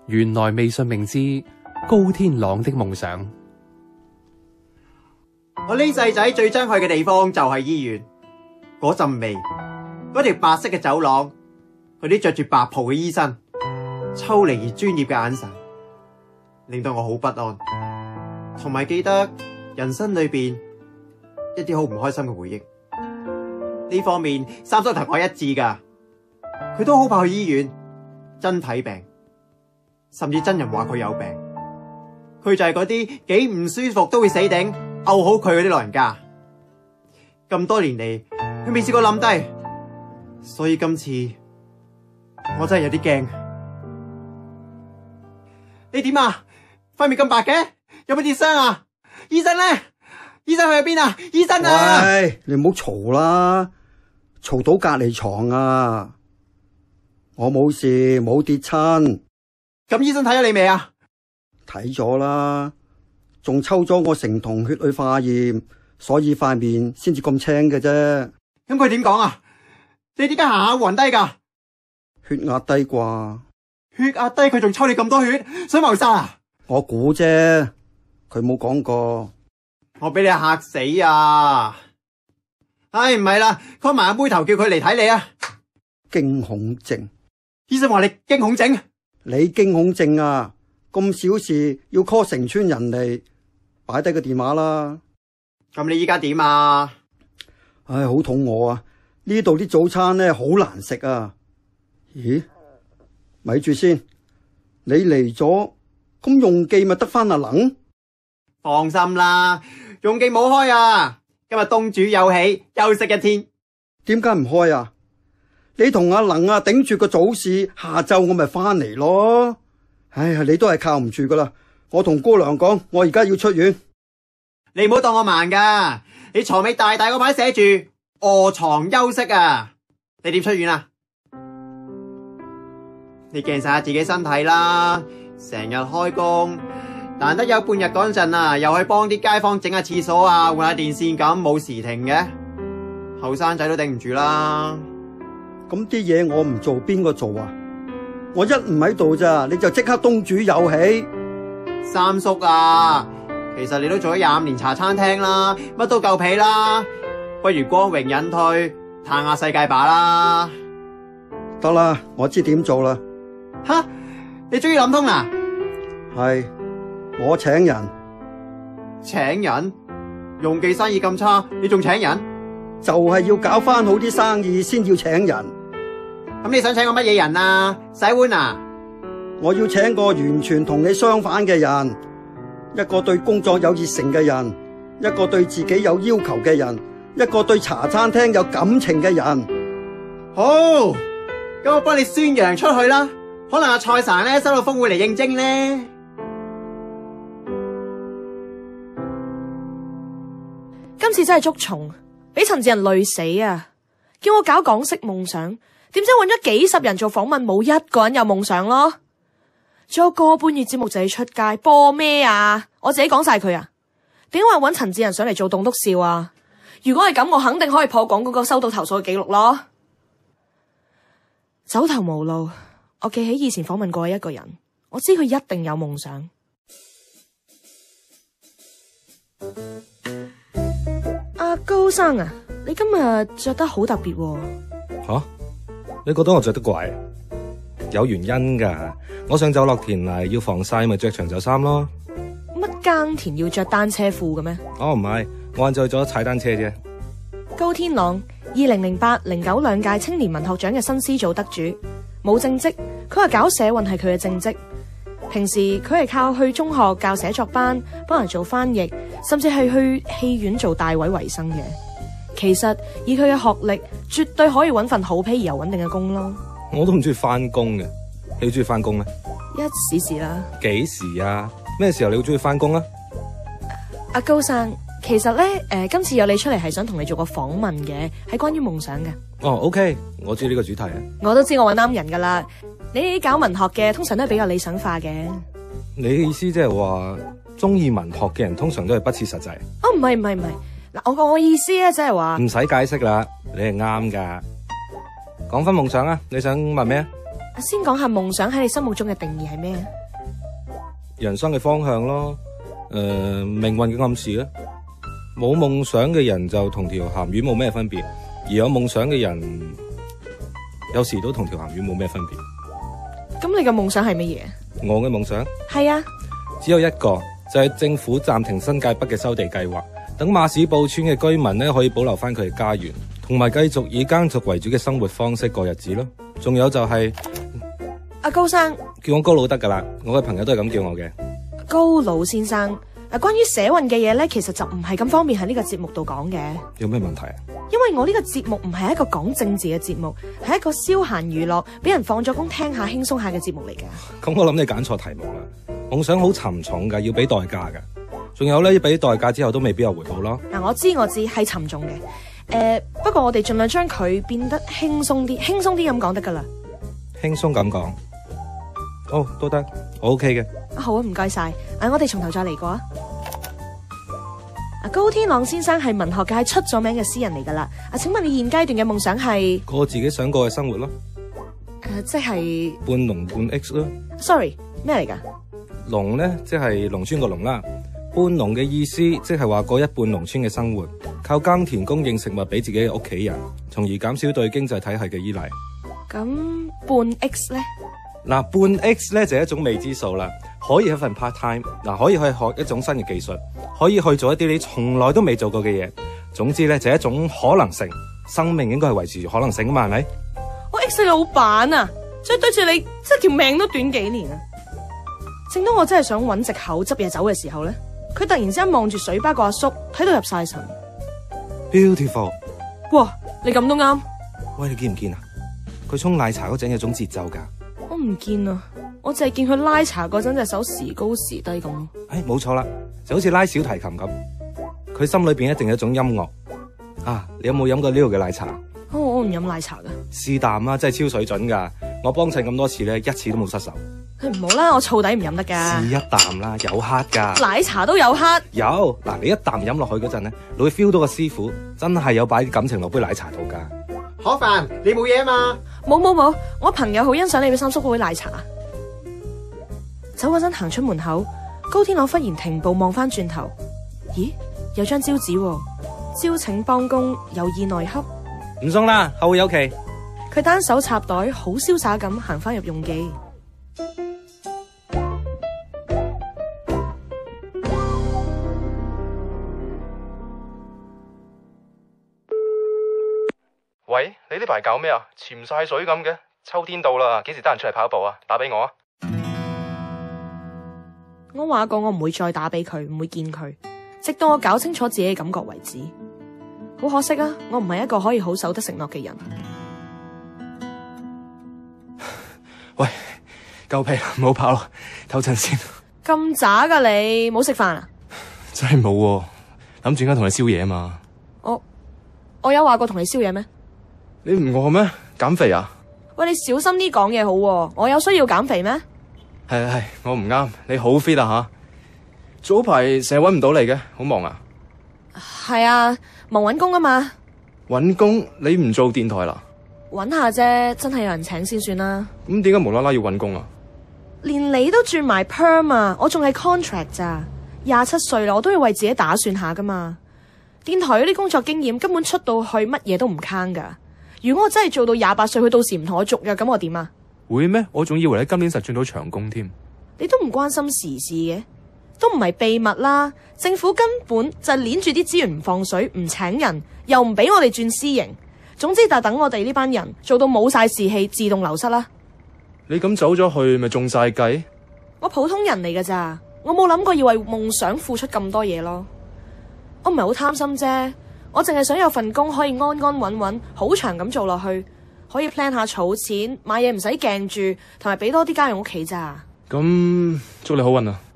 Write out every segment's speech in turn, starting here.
原來微信名字高天朗的夢想。 我呢世仔最憎去嘅地方就係醫院，嗰陣味，嗰條白色嘅走廊，嗰啲着住白袍嘅醫生，抽離而專業嘅眼神，令到我好不安，同埋記得人生裏邊一啲好唔開心嘅回憶。呢方面三叔同我一致噶，佢都好怕去醫院真睇病，甚至真人話佢有病，佢就係嗰啲幾唔舒服都會死頂漚好佢嗰啲老人家。咁多年嚟佢未試過冧低，所以今次我真係有啲驚。你點啊？塊面咁白嘅，有冇跌傷啊？醫生咧？醫生去咗邊啊？醫生啊！ 喂，你唔好嘈啦，嘈到隔離床啊！我冇事，冇跌親。 咁醫生睇咗你未啊？ 睇咗啦，仲抽咗我成筒血去化驗，所以塊面先至咁青嘅啫。 咁佢點講啊？你點解行下暈低㗎？ 血壓低啩？ 血壓低佢仲抽你咁多血，想謀殺啊？ 我估啫，佢冇講過。 我俾你嚇死啊！唉，唔係啦，call埋阿妹頭叫佢嚟睇你啊！ 驚恐症， 醫生話你驚恐症， 你驚恐症啊？咁小事要 call 成村人嚟，擺低個電話啦。 咁你依家點啊？ 唉，好肚餓啊！呢度啲早餐咧好難食啊。咦？咪住先，你嚟咗，咁用記咪得翻阿能？ 放心啦，用記冇開啊。今日東主有喜，休息一天。 點解唔開啊？你同阿能啊頂住個早市，下晝我咪翻嚟咯。唉呀，你都係靠唔住噶啦。我同姑娘講，我而家要出院。 你唔好當我盲噶，你床尾大大嗰牌寫住臥床休息啊。你點出院啊？你鏡晒下自己身體啦，成日開工，難得有半日嗰陣啊，又去幫啲街坊整下廁所啊，換下電線咁，冇時停嘅，後生仔都頂唔住啦。 咁啲嘢我唔做，邊個做啊？我一唔喺度咋，你就即刻東主有喜。 三叔啊，其實你都做咗25年茶餐廳啦，乜都夠皮啦，不如光榮隱退，嘆下世界吧啦。 得啦，我知點做啦。 吓，你終於諗通啦？ 係，我請人。 請人？用記生意咁差，你仲請人？ 就係要搞翻好啲生意先要請人。 咁你想請個乜嘢人啊？洗碗啊？ 我要請個完全同你相反嘅人，一個對工作有熱誠嘅人，一個對自己有要求嘅人，一個對茶餐廳有感情嘅人。 好，咁我幫你宣揚出去啦。可能阿蔡生咧收到風會嚟應徵咧。 今次真係捉蟲，俾陳志仁累死啊！叫我搞港式夢想，點知揾咗幾十人做訪問，冇一個人有夢想咯。仲有個半月節目就要出街，播咩啊？我自己講晒佢啊！點解話揾陳志仁上嚟做棟篤笑啊？如果係咁，我肯定可以破廣嗰個收到投訴嘅記錄咯。走投無路，我記起以前訪問過一個人，我知佢一定有夢想。阿高生啊，你今日着得好特別喎。 吓？你覺得我着得怪？有原因噶。我上晝落田嚟要防曬，咪着長袖衫咯。 乜耕田要着單車褲嘅咩？ 哦，唔係，我晏晝去咗踩單車啫。 高天朗，2008、09兩屆青年文學獎嘅新詩組得主，冇正職，佢話搞社運係佢嘅正職。平時佢係靠去中學教寫作班，幫人做翻譯，甚至係去戲院做大位為生嘅。其實以佢嘅學歷，絕對可以搵份好 pay 而又穩定嘅工咯。 我都唔中意翻工嘅，你中意翻工咩？ 一時時啦。幾時啊？咩時候你會中意翻工啊？ 阿高生，其實咧，今次有你出嚟係想同你做個訪問嘅，係關於夢想嘅。 哦，OK，我中意呢個主題啊。我都知我搵啱人噶啦。你搞文學嘅通常都係比較理想化嘅。 你嘅意思即係話，中意文學嘅人通常都係不切實際？ 哦，唔係，嗱，我意思咧，即係話唔使解釋啦，你係啱噶。講翻夢想啊，你想問咩啊？ 先講下夢想喺你心目中嘅定義係咩啊？ 人生嘅方向咯，命運嘅暗示啊。冇夢想嘅人就同條鹹魚冇咩分別，而有夢想嘅人有時都同條鹹魚冇咩分別。 咁你嘅夢想係乜嘢？ 我嘅夢想係啊， 只有一個，就係政府暫停新界北嘅收地計劃，等馬屎埔村嘅居民咧可以保留翻佢嘅家園，同埋繼續以耕作為主嘅生活方式過日子咯。仲有就係阿高生， 叫我高佬得噶啦，我嘅朋友都係咁叫我嘅。 高佬先生，關於社運嘅嘢咧，其實就唔係咁方便喺呢個節目度講嘅。 有咩問題啊？ 因為我呢個節目唔係一個講政治嘅節目，係一個消閒娛樂，俾人放咗工聽下輕鬆下嘅節目嚟嘅。 咁我諗你揀錯題目啦。夢想好沉重噶，要俾代價噶。仲有咧，要俾代價之後都未必有回報咯。 嗱，我知係沉重嘅。不過我哋盡量將佢變得輕鬆啲咁講得噶啦。 輕鬆咁講，都得，我 OK 嘅。 好啊，唔該晒。我哋從頭再嚟過啊。高天朗先生係文學界出咗名嘅詩人嚟噶啦。請問你現階段嘅夢想係過自己想過嘅生活咯。 即係半農半 X 咯。 Sorry， 咩嚟噶？ 農咧即係農村個農啦。半農嘅意思即係話過一半農村嘅生活，靠耕田供應食物俾自己嘅屋企人，從而減少對經濟體系嘅依賴。 咁半 X 咧？ 嗱，半 X 咧就係一種未知數啦，可以係一份 part time， 可以去學一種新嘅技術，可以去做一啲你從來都未做過嘅嘢。總之咧就係一種可能性，生命應該係維持住可能性噶嘛，係咪？ 我 X 老闆啊，所以對住你，真係條命都短幾年啊！正當我真係想揾藉口執嘢走嘅時候咧，佢突然之間望住水吧個阿叔，睇到入晒神。 Beautiful！ 哇，你咁都啱。 喂，你見唔見啊？佢沖奶茶嗰陣有種節奏噶。 我唔見啊，我淨係見佢拉茶嗰陣隻手時高時低咁咯。 冇錯啦，就好似拉小提琴咁。佢心裏邊一定有一種音樂啊！你有冇飲過呢度嘅奶茶？ 我唔飲奶茶噶。 是但啦，真係超水準噶。我幫襯咁多次咧，一次都冇失手。 唔好啦，我燥底唔飲得噶。 試一啖啦，有黑噶。 奶茶都有黑。 有嗱，你一啖飲落去嗰陣咧，你會 feel 到個師傅真係有擺啲感情落杯奶茶度噶。 可凡，你冇嘢啊嘛？ 冇，我朋友好欣賞你俾三叔嗰杯奶茶。走嗰陣行出門口，高天朗忽然停步望翻轉頭，咦，有張招紙喎，招請幫工，有意內洽。 唔送啦，後會有期。 佢單手插袋，好瀟灑咁行翻入用記。 喂，你呢排搞咩啊？潛晒水咁嘅，秋天到啦，幾時得閒出嚟跑步啊？打俾我啊！ 我話過我唔會再打俾佢，唔會見佢，直到我搞清楚自己嘅感覺為止。好可惜啊，我唔係一個可以好守得承諾嘅人。 喂，夠皮啦，唔好跑啦，唞陣先。 咁渣噶你，冇食飯啊？ 真係冇喎，諗住而家同你宵夜啊嘛。 我有話過同你宵夜咩？ 你唔餓咩？減肥啊？ 喂，你小心啲講嘢好喎，我有需要減肥咩？ 係，我唔啱。你好 fit 啊吓！早排成日搵唔到你嘅，好忙啊？ 係啊，忙搵工啊嘛。 搵工？你唔做電台啦？ 搵下啫，真係有人請先算啦。 咁點解無啦啦要搵工啊？ 連你都轉埋 perm 啊，我仲係 contract 咋？27歲啦，我都要為自己打算下噶嘛。電台嗰啲工作經驗根本出到去乜嘢都唔坑噶。如果我真係做到28歲，佢到時唔同我續約，咁我點啊？ 會咩？我仲以為你今年實轉到長工添。 你都唔關心時事嘅，都唔係秘密啦。政府根本就係鏈住啲資源唔放水，唔請人，又唔俾我哋轉私營。總之就等我哋呢班人做到冇晒士氣，自動流失啦。 你咁走咗去，咪中晒計？ 我普通人嚟噶咋，我冇諗過要為夢想付出咁多嘢咯。我唔係好貪心啫，我淨係想有份工可以安安穩穩好長咁做落去，可以 plan 下儲錢，買嘢唔使鏡住，同埋俾多啲家用屋企咋。 咁祝你好運啊！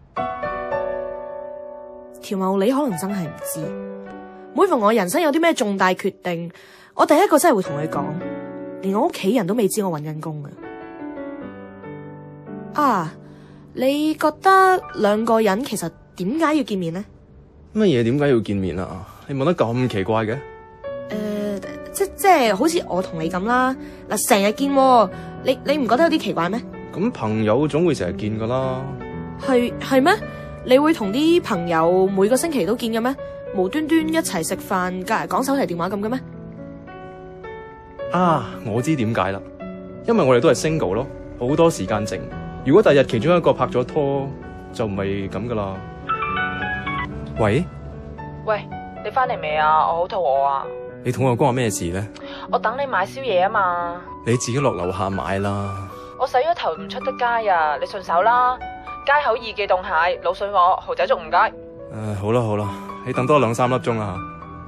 條茂你可能真係唔知，每逢我人生有啲咩重大決定，我第一個真係會同佢講，連我屋企人都未知我搵緊工啊！你覺得兩個人其實點解要見面呢？ 乜嘢點解要見面啊？你問得咁奇怪嘅？ 即係好似我同你咁啦，嗱成日見喎，你唔覺得有啲奇怪咩？ 咁朋友總會成日見噶啦。 係咩？你會同啲朋友每個星期都見嘅咩？無端端一齊食飯，隔日講手提電話咁嘅咩？ 啊，我知點解啦，因為我哋都係 single 咯，好多時間剩。如果第日其中一個拍咗拖，就唔係咁噶啦。喂， 你翻嚟未啊？我好肚餓啊！ 你同我關我咩事咧？ 我等你買宵夜啊嘛。 你自己落樓下買啦。 我洗咗頭唔出得街啊，你順手啦。街口2記凍蟹、滷水鵝、蠔仔粥唔該。 好啦，你等多2-3粒鐘啦。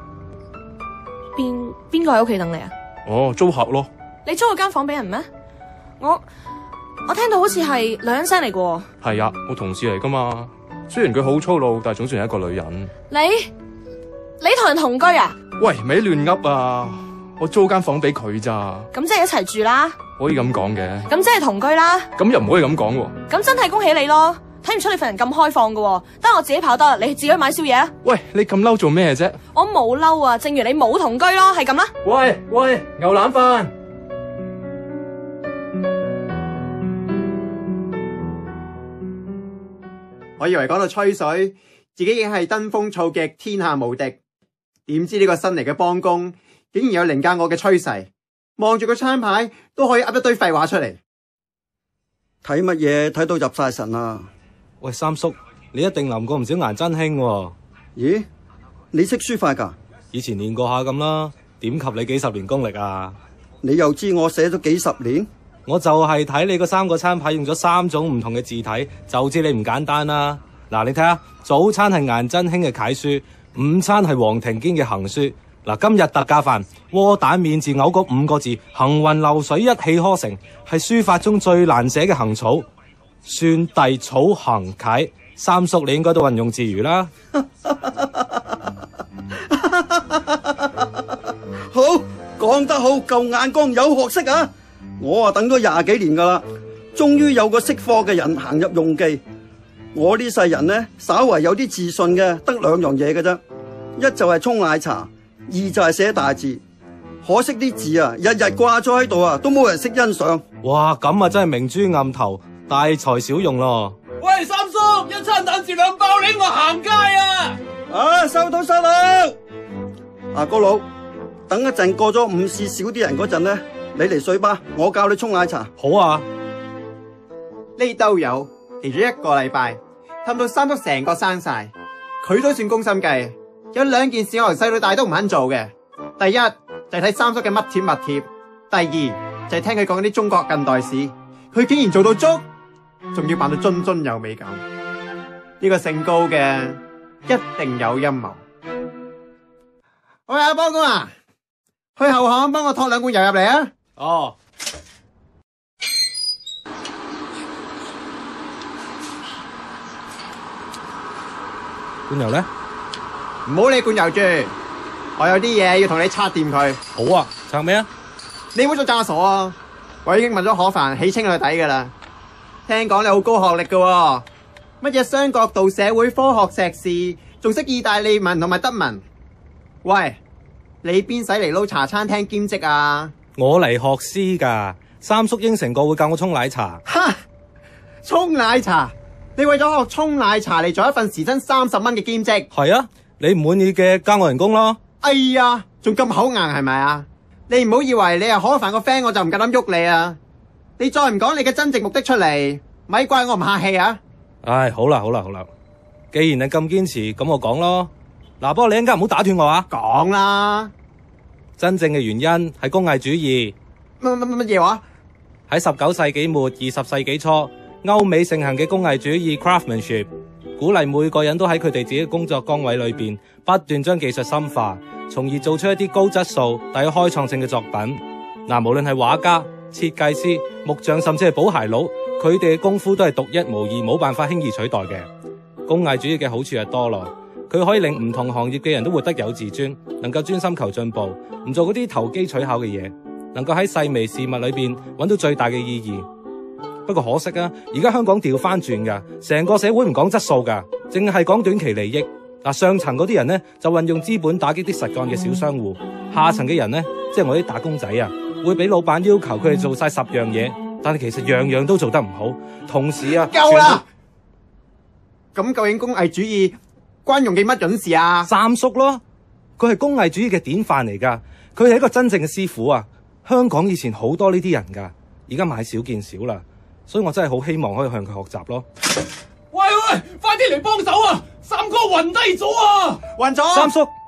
邊個喺屋企等你啊？ 哦，租客咯。 你租咗間房俾人咩？我聽到好似係女人聲嚟嘅。 係啊，我同事嚟噶嘛。雖然佢好粗魯，但係總算係一個女人。 你同人同居啊？ 喂，咪亂噏啊！我租間房俾佢咋。 咁即係一齊住啦。 可以咁講嘅。 咁即係同居啦。 咁又唔可以咁講喎。 咁真係恭喜你咯！睇唔出你份人咁開放嘅，得我自己跑得，你自己去買宵夜啊！ 喂，你咁嬲做咩啫？ 我冇嬲啊，正如你冇同居咯，係咁啦。 喂，牛腩飯。 我以為講到吹水，自己已經係登峰造極，天下無敵。點知呢個新嚟嘅幫工，竟然有凌駕我嘅趨勢。望住個餐牌都可以噏一堆廢話出嚟。 睇乜嘢睇到入晒神啊！ 喂，三叔，你一定淋過唔少顏真卿喎。 咦，你識書法㗎？ 以前練過下咁啦，點及你幾十年功力啊？ 你又知我寫咗幾十年？ 我就係睇你嗰3個餐牌用咗3種唔同嘅字體，就知你唔簡單啦。嗱，你睇下，早餐係顏真卿嘅楷書，午餐係黃庭堅嘅行書。嗱，今日特價飯，窩蛋免治藕嗰5個字，行雲流水一氣呵成，係書法中最難寫嘅行草。算隸草行楷，三叔你應該都運用自如啦。 好，講得好，夠眼光，有學識啊！我等咗20幾年噶啦，終於有個識貨嘅人行入用記。我呢世人呢，稍為有啲自信嘅，得2樣嘢嘅啫，一就係沖奶茶，二就係寫大字。可惜啲字啊，日日掛咗喺度啊，都冇人識欣賞。 哇，咁啊真係明珠暗頭，大材小用咯。 喂，三叔，一餐蛋治2包，拎我行街啊！ 啊，收到。阿哥佬，等一陣過咗午市少啲人嗰陣呢，你嚟水吧，我教你沖奶茶。 好啊。 呢兜友嚟咗1個禮拜，氹到三叔成個生晒。佢都算攻心計，有2件事我由細到大都唔肯做嘅。第一就係睇三叔嘅乜貼乜貼，第二就係聽佢講啲中國近代史，佢竟然做到足，仲要扮到津津有味咁。呢個姓高嘅一定有陰謀。喂，阿幫工啊，去後巷幫我托2罐油入嚟啊！ 哦。罐油咧？ 唔好理罐油住，我有啲嘢要同你拆掂佢。 好啊，拆咩啊？ 你唔好再詐傻啊！我已經問咗可凡起清佢底噶啦。聽講你好高學歷噶，乜嘢雙角度社會科學碩士，仲識意大利文同埋德文。喂，你邊使嚟撈茶餐廳兼職啊？ 我嚟學師噶，三叔應承過會教我沖奶茶。 哈！沖奶茶？你為咗學沖奶茶嚟做一份時薪30蚊嘅兼職？ 係啊，你唔滿意嘅加我人工咯。 哎呀，仲咁口硬係咪啊？你唔好以為你係可凡個 friend 我就唔夠膽喐你啊！你再唔講你嘅真正目的出嚟，咪怪我唔客氣啊！ 唉，好啦，既然你咁堅持，咁我講咯。嗱，不過你一陣間唔好打斷我啊！ 講啦， 真正嘅原因係工藝主義。 乜嘢話？ 喺19世紀末20世紀初，歐美盛行嘅工藝主義 （craftsmanship） 鼓勵每個人都喺佢哋自己嘅工作崗位裏邊不斷將技術深化，從而做出一啲高質素但有開創性嘅作品。嗱，無論係畫家、設計師、木匠，甚至係補鞋佬，佢哋嘅功夫都係獨一無二，冇辦法輕易取代嘅。工藝主義嘅好處係多咯，佢可以令唔同行業嘅人都活得有自尊，能夠專心求進步，唔做嗰啲投機取巧嘅嘢，能夠喺細微事物裏邊揾到最大嘅意義。不過可惜啊，而家香港調翻轉噶，成個社會唔講質素噶，淨係講短期利益。嗱，上層嗰啲人呢，就運用資本打擊啲實幹嘅小商戶，下層嘅人呢， 即係我啲打工仔啊，會俾老闆要求佢哋做晒10樣嘢，但係其實樣樣都做得唔好，同時啊， 夠啦！咁究竟工藝主義關容記乜準事啊？ 三叔咯，佢係工藝主義嘅典範嚟噶，佢係一個真正嘅師傅啊！香港以前好多呢啲人噶，而家買少見少啦，所以我真係好希望可以向佢學習咯。 喂，快啲嚟幫手啊！三哥暈低咗啊！ 暈咗。 三叔。